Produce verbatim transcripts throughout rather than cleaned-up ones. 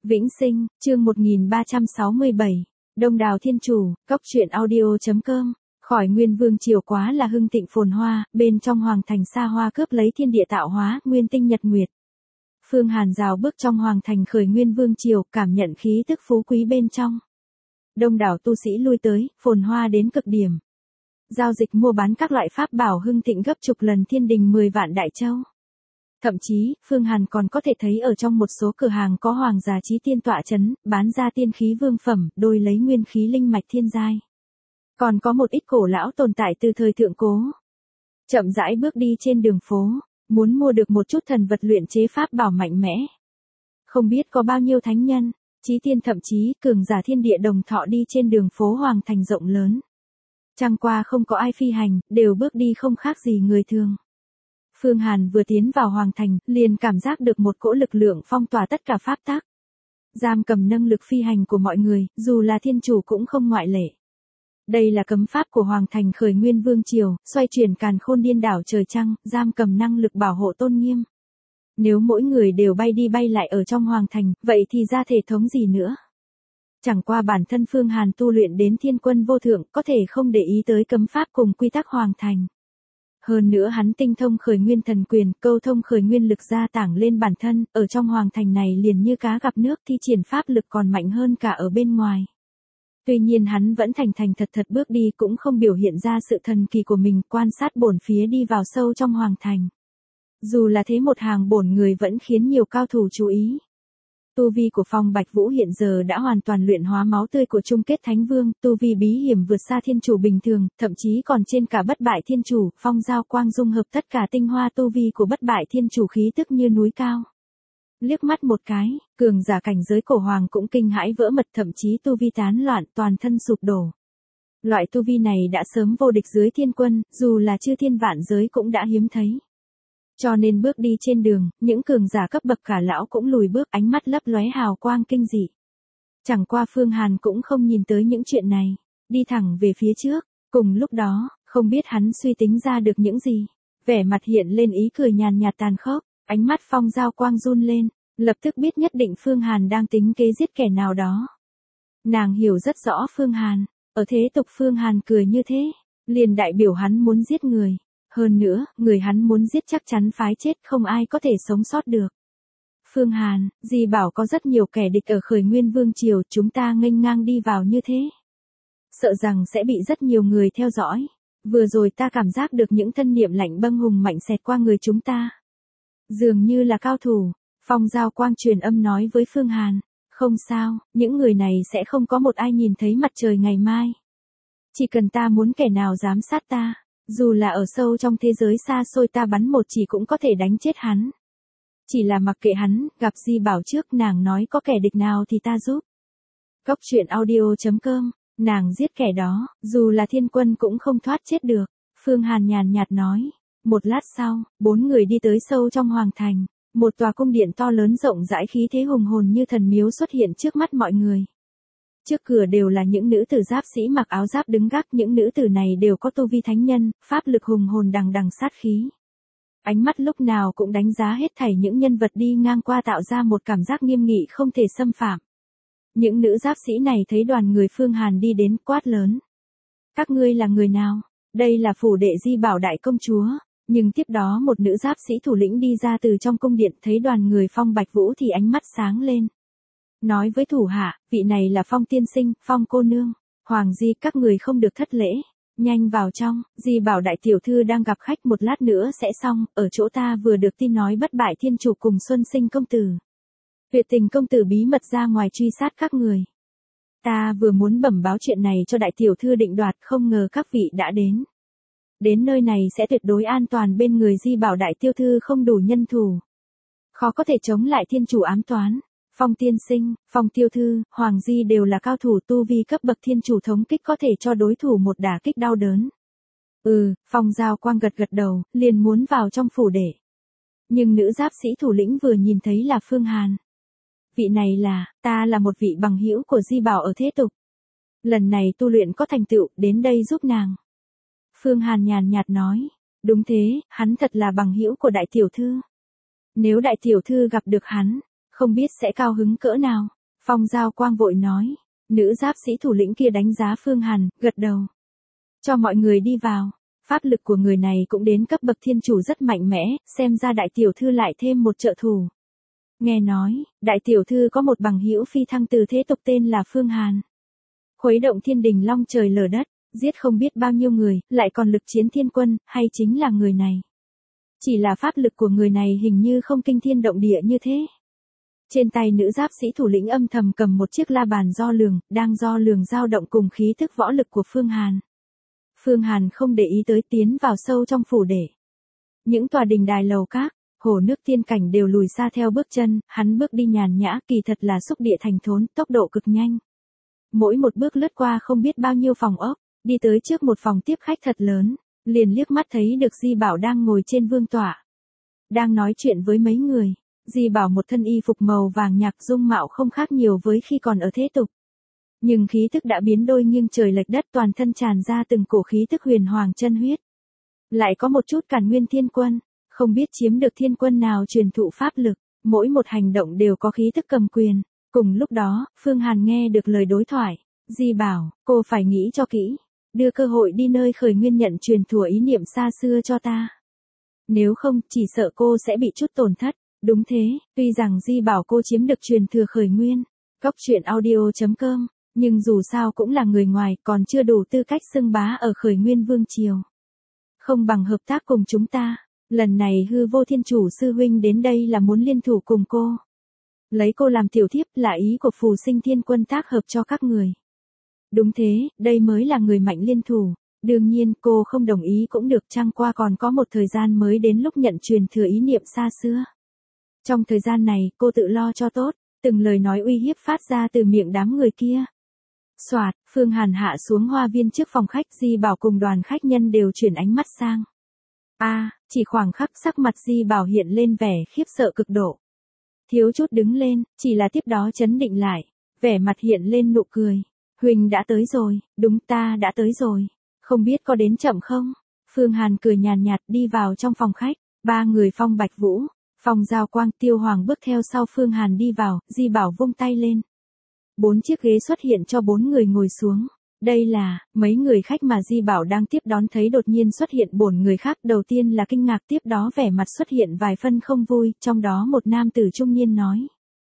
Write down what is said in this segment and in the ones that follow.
Vĩnh Sinh, chương một nghìn ba trăm sáu mươi bảy. Đông Đảo Thiên Chủ, Cốc truyện audio chấm com. Khỏi Nguyên Vương triều quá là hưng thịnh phồn hoa, bên trong hoàng thành xa hoa cướp lấy thiên địa tạo hóa, nguyên tinh nhật nguyệt. Phương Hàn rào bước trong hoàng thành khởi Nguyên Vương triều, cảm nhận khí tức phú quý bên trong. Đông đảo tu sĩ lui tới, phồn hoa đến cực điểm. Giao dịch mua bán các loại pháp bảo hưng thịnh gấp chục lần thiên đình mười vạn đại châu. Thậm chí, Phương Hàn còn có thể thấy ở trong một số cửa hàng có hoàng gia chí tiên tọa chấn, bán ra tiên khí vương phẩm, đôi lấy nguyên khí linh mạch thiên giai. Còn có một ít cổ lão tồn tại từ thời thượng cố. Chậm rãi bước đi trên đường phố, muốn mua được một chút thần vật luyện chế pháp bảo mạnh mẽ. Không biết có bao nhiêu thánh nhân, chí tiên thậm chí cường giả thiên địa đồng thọ đi trên đường phố hoàng thành rộng lớn. Chẳng qua không có ai phi hành, đều bước đi không khác gì người thường. Phương Hàn vừa tiến vào hoàng thành, liền cảm giác được một cỗ lực lượng phong tỏa tất cả pháp tắc. Giam cầm năng lực phi hành của mọi người, dù là thiên chủ cũng không ngoại lệ. Đây là cấm pháp của hoàng thành khởi Nguyên Vương triều, xoay chuyển càn khôn điên đảo trời trăng, giam cầm năng lực bảo hộ tôn nghiêm. Nếu mỗi người đều bay đi bay lại ở trong hoàng thành, vậy thì ra thể thống gì nữa? Chẳng qua bản thân Phương Hàn tu luyện đến thiên quân vô thượng, có thể không để ý tới cấm pháp cùng quy tắc hoàng thành. Hơn nữa hắn tinh thông khởi nguyên thần quyền, câu thông khởi nguyên lực gia tảng lên bản thân, ở trong hoàng thành này liền như cá gặp nước, thi triển pháp lực còn mạnh hơn cả ở bên ngoài. Tuy nhiên hắn vẫn thành thành thật thật bước đi, cũng không biểu hiện ra sự thần kỳ của mình, quan sát bổn phía đi vào sâu trong hoàng thành. Dù là thế một hàng bổn người vẫn khiến nhiều cao thủ chú ý. Tu vi của Phong Bạch Vũ hiện giờ đã hoàn toàn luyện hóa máu tươi của chung kết Thánh Vương, tu vi bí hiểm vượt xa thiên chủ bình thường, thậm chí còn trên cả bất bại thiên chủ, Phong Giao Quang dung hợp tất cả tinh hoa tu vi của bất bại thiên chủ khí tức như núi cao. Liếc mắt một cái, cường giả cảnh giới cổ hoàng cũng kinh hãi vỡ mật, thậm chí tu vi tán loạn, toàn thân sụp đổ. Loại tu vi này đã sớm vô địch dưới thiên quân, dù là chư thiên vạn giới cũng đã hiếm thấy. Cho nên bước đi trên đường, những cường giả cấp bậc cả lão cũng lùi bước, ánh mắt lấp lóe hào quang kinh dị. Chẳng qua Phương Hàn cũng không nhìn tới những chuyện này, đi thẳng về phía trước. Cùng lúc đó, không biết hắn suy tính ra được những gì, vẻ mặt hiện lên ý cười nhàn nhạt tàn khốc, ánh mắt Phong Giao Quang run lên, lập tức biết nhất định Phương Hàn đang tính kế giết kẻ nào đó. Nàng hiểu rất rõ Phương Hàn, ở thế tục Phương Hàn cười như thế, liền đại biểu hắn muốn giết người. Hơn nữa, người hắn muốn giết chắc chắn phái chết, không ai có thể sống sót được. Phương Hàn, dì bảo có rất nhiều kẻ địch ở khởi Nguyên Vương triều, chúng ta nghênh ngang đi vào như thế. Sợ rằng sẽ bị rất nhiều người theo dõi. Vừa rồi ta cảm giác được những thân niệm lạnh băng hùng mạnh xẹt qua người chúng ta. Dường như là cao thủ, Phong Giao Quang truyền âm nói với Phương Hàn. Không sao, những người này sẽ không có một ai nhìn thấy mặt trời ngày mai. Chỉ cần ta muốn kẻ nào dám sát ta. Dù là ở sâu trong thế giới xa xôi ta bắn một chỉ cũng có thể đánh chết hắn. Chỉ là mặc kệ hắn, gặp Di Bảo trước nàng nói có kẻ địch nào thì ta giúp. Cốc truyện audio chấm com, nàng giết kẻ đó, dù là thiên quân cũng không thoát chết được. Phương Hàn nhàn nhạt nói. Một lát sau, bốn người đi tới sâu trong hoàng thành. Một tòa cung điện to lớn rộng rãi khí thế hùng hồn như thần miếu xuất hiện trước mắt mọi người. Trước cửa đều là những nữ tử giáp sĩ mặc áo giáp đứng gác, những nữ tử này đều có tu vi thánh nhân, pháp lực hùng hồn đằng đằng sát khí. Ánh mắt lúc nào cũng đánh giá hết thảy những nhân vật đi ngang qua tạo ra một cảm giác nghiêm nghị không thể xâm phạm. Những nữ giáp sĩ này thấy đoàn người Phương Hàn đi đến quát lớn. Các ngươi là người nào? Đây là phủ đệ Di Bảo đại công chúa. Nhưng tiếp đó một nữ giáp sĩ thủ lĩnh đi ra từ trong cung điện, thấy đoàn người Phong Bạch Vũ thì ánh mắt sáng lên. Nói với thủ hạ, vị này là Phong tiên sinh, Phong cô nương, Hoàng Di, các người không được thất lễ, nhanh vào trong. Di bảo đại tiểu thư đang gặp khách, một lát nữa sẽ xong, ở chỗ ta vừa được tin nói bất bại thiên chủ cùng Xuân Sinh công tử. Tuyệt Tình công tử bí mật ra ngoài truy sát các người. Ta vừa muốn bẩm báo chuyện này cho đại tiểu thư định đoạt, không ngờ các vị đã đến. Đến nơi này sẽ tuyệt đối an toàn, bên người Di bảo đại tiểu thư không đủ nhân thủ. Khó có thể chống lại thiên chủ ám toán. Phong tiên sinh, Phong tiêu thư, Hoàng Di đều là cao thủ, tu vi cấp bậc thiên chủ thống kích có thể cho đối thủ một đả kích đau đớn. Ừ, Phong Giao Quang gật gật đầu, liền muốn vào trong phủ để. Nhưng nữ giáp sĩ thủ lĩnh vừa nhìn thấy là Phương Hàn. Vị này là, ta là một vị bằng hữu của Di Bảo ở thế tục. Lần này tu luyện có thành tựu, đến đây giúp nàng. Phương Hàn nhàn nhạt nói, đúng thế, hắn thật là bằng hữu của đại tiểu thư. Nếu đại tiểu thư gặp được hắn, không biết sẽ cao hứng cỡ nào. Phong Giao Quang vội nói. Nữ giáp sĩ thủ lĩnh kia đánh giá Phương Hàn, gật đầu. Cho mọi người đi vào. Pháp lực của người này cũng đến cấp bậc thiên chủ rất mạnh mẽ, xem ra đại tiểu thư lại thêm một trợ thủ. Nghe nói, đại tiểu thư có một bằng hữu phi thăng từ thế tục tên là Phương Hàn. Khuấy động thiên đình long trời lở đất, giết không biết bao nhiêu người, lại còn lực chiến thiên quân, hay chính là người này. Chỉ là pháp lực của người này hình như không kinh thiên động địa như thế. Trên tay nữ giáp sĩ thủ lĩnh âm thầm cầm một chiếc la bàn do lường, đang do lường dao động cùng khí thức võ lực của Phương Hàn. Phương Hàn không để ý tới, tiến vào sâu trong phủ để. Những tòa đình đài lầu các, hồ nước tiên cảnh đều lùi xa theo bước chân, hắn bước đi nhàn nhã, kỳ thật là xúc địa thành thốn, tốc độ cực nhanh. Mỗi một bước lướt qua không biết bao nhiêu phòng ốc, đi tới trước một phòng tiếp khách thật lớn, liền liếc mắt thấy được Di Bảo đang ngồi trên vương tọa. Đang nói chuyện với mấy người, Di Bảo một thân y phục màu vàng nhạt, dung mạo không khác nhiều với khi còn ở thế tục. Nhưng khí thức đã biến đôi nghiêng trời lệch đất, toàn thân tràn ra từng cổ khí thức huyền hoàng chân huyết. Lại có một chút Càn Nguyên Thiên Quân, không biết chiếm được thiên quân nào truyền thụ pháp lực, mỗi một hành động đều có khí thức cầm quyền. Cùng lúc đó, Phương Hàn nghe được lời đối thoại. Di Bảo, cô phải nghĩ cho kỹ, đưa cơ hội đi nơi khởi nguyên nhận truyền thừa ý niệm xa xưa cho ta. Nếu không, chỉ sợ cô sẽ bị chút tổn thất. Đúng thế, tuy rằng Di Bảo cô chiếm được truyền thừa khởi nguyên, cóc truyện audio chấm com, nhưng dù sao cũng là người ngoài, còn chưa đủ tư cách xưng bá ở khởi nguyên vương triều. Không bằng hợp tác cùng chúng ta. Lần này hư vô thiên chủ sư huynh đến đây là muốn liên thủ cùng cô. Lấy cô làm tiểu thiếp là ý của phù sinh thiên quân tác hợp cho các người. Đúng thế, đây mới là người mạnh liên thủ. Đương nhiên cô không đồng ý cũng được, chăng qua còn có một thời gian mới đến lúc nhận truyền thừa ý niệm xa xưa. Trong thời gian này cô tự lo cho tốt, từng lời nói uy hiếp phát ra từ miệng đám người kia. Soạt, Phương Hàn hạ xuống hoa viên trước phòng khách, Di Bảo cùng đoàn khách nhân đều chuyển ánh mắt sang. A, à, chỉ khoảng khắc sắc mặt Di Bảo hiện lên vẻ khiếp sợ cực độ. Thiếu chút đứng lên, chỉ là tiếp đó chấn định lại, vẻ mặt hiện lên nụ cười. Huỳnh đã tới rồi, đúng ta đã tới rồi. Không biết có đến chậm không? Phương Hàn cười nhàn nhạt đi vào trong phòng khách, ba người Phong Bạch Vũ, Phong Giao Quang, Tiêu Hoàng bước theo sau Phương Hàn đi vào, Di Bảo vung tay lên. Bốn chiếc ghế xuất hiện cho bốn người ngồi xuống. Đây là, mấy người khách mà Di Bảo đang tiếp đón thấy đột nhiên xuất hiện bốn người khác, đầu tiên là kinh ngạc, tiếp đó vẻ mặt xuất hiện vài phân không vui, trong đó một nam tử trung niên nói.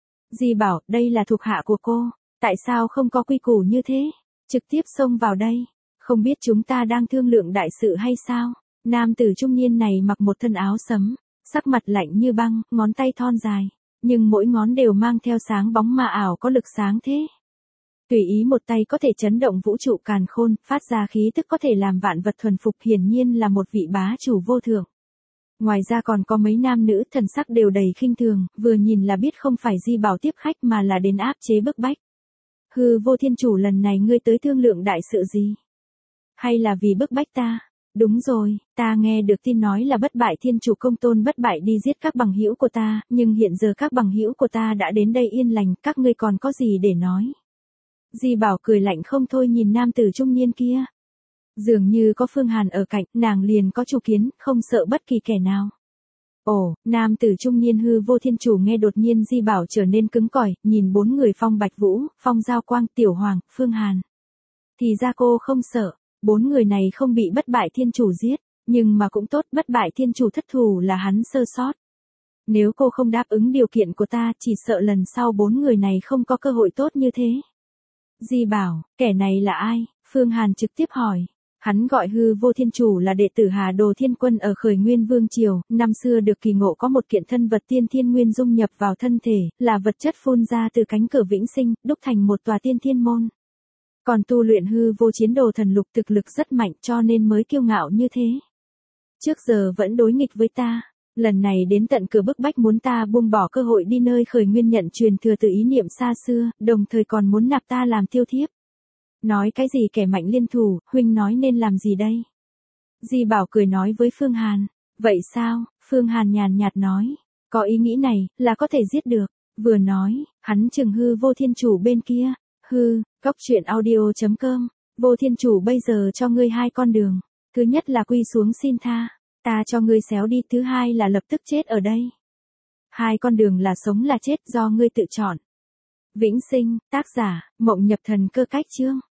Di Bảo, đây là thuộc hạ của cô, tại sao không có quy củ như thế, trực tiếp xông vào đây, không biết chúng ta đang thương lượng đại sự hay sao? Nam tử trung niên này mặc một thân áo sẫm, sắc mặt lạnh như băng, ngón tay thon dài, nhưng mỗi ngón đều mang theo sáng bóng ma ảo có lực sáng thế. Tùy ý một tay có thể chấn động vũ trụ càn khôn, phát ra khí tức có thể làm vạn vật thuần phục, hiển nhiên là một vị bá chủ vô thượng. Ngoài ra còn có mấy nam nữ thần sắc đều đầy khinh thường, vừa nhìn là biết không phải Di Bảo tiếp khách mà là đến áp chế bức bách. Hư vô thiên chủ, lần này ngươi tới thương lượng đại sự gì? Hay là vì bức bách ta? Đúng rồi, ta nghe được tin nói là bất bại thiên chủ công tôn bất bại đi giết các bằng hữu của ta, nhưng hiện giờ các bằng hữu của ta đã đến đây yên lành, các ngươi còn có gì để nói? Di Bảo cười lạnh không thôi nhìn nam tử trung niên kia. Dường như có Phương Hàn ở cạnh, nàng liền có chủ kiến, không sợ bất kỳ kẻ nào. Ồ, nam tử trung niên hư vô thiên chủ nghe đột nhiên Di Bảo trở nên cứng cỏi, nhìn bốn người Phong Bạch Vũ, Phong Giao Quang, Tiểu Hoàng, Phương Hàn. Thì ra cô không sợ, bốn người này không bị bất bại thiên chủ giết, nhưng mà cũng tốt, bất bại thiên chủ thất thủ là hắn sơ sót. Nếu cô không đáp ứng điều kiện của ta, chỉ sợ lần sau bốn người này không có cơ hội tốt như thế. Di Bảo, kẻ này là ai? Phương Hàn trực tiếp hỏi. Hắn gọi hư vô thiên chủ là đệ tử Hà Đồ Thiên Quân ở khởi nguyên vương triều, năm xưa được kỳ ngộ có một kiện thân vật tiên thiên nguyên dung nhập vào thân thể, là vật chất phun ra từ cánh cửa vĩnh sinh, đúc thành một tòa tiên thiên môn. Còn tu luyện hư vô chiến đồ thần lục, thực lực rất mạnh cho nên mới kiêu ngạo như thế. Trước giờ vẫn đối nghịch với ta, lần này đến tận cửa bức bách muốn ta buông bỏ cơ hội đi nơi khởi nguyên nhận truyền thừa từ ý niệm xa xưa, đồng thời còn muốn nạp ta làm tiêu thiếp. Nói cái gì kẻ mạnh liên thủ, huynh nói nên làm gì đây? Di Bảo cười nói với Phương Hàn. Vậy sao? Phương Hàn nhàn nhạt nói. Có ý nghĩ này, là có thể giết được. Vừa nói, hắn chừng hư vô thiên chủ bên kia. Hư, cóc truyện audio chấm com. Vô thiên chủ bây giờ cho ngươi hai con đường. Thứ nhất là quy xuống xin tha. Ta cho ngươi xéo đi. Thứ hai là lập tức chết ở đây. Hai con đường là sống là chết do ngươi tự chọn. Vĩnh sinh, tác giả, Mộng Nhập Thần Cơ Cách Chương.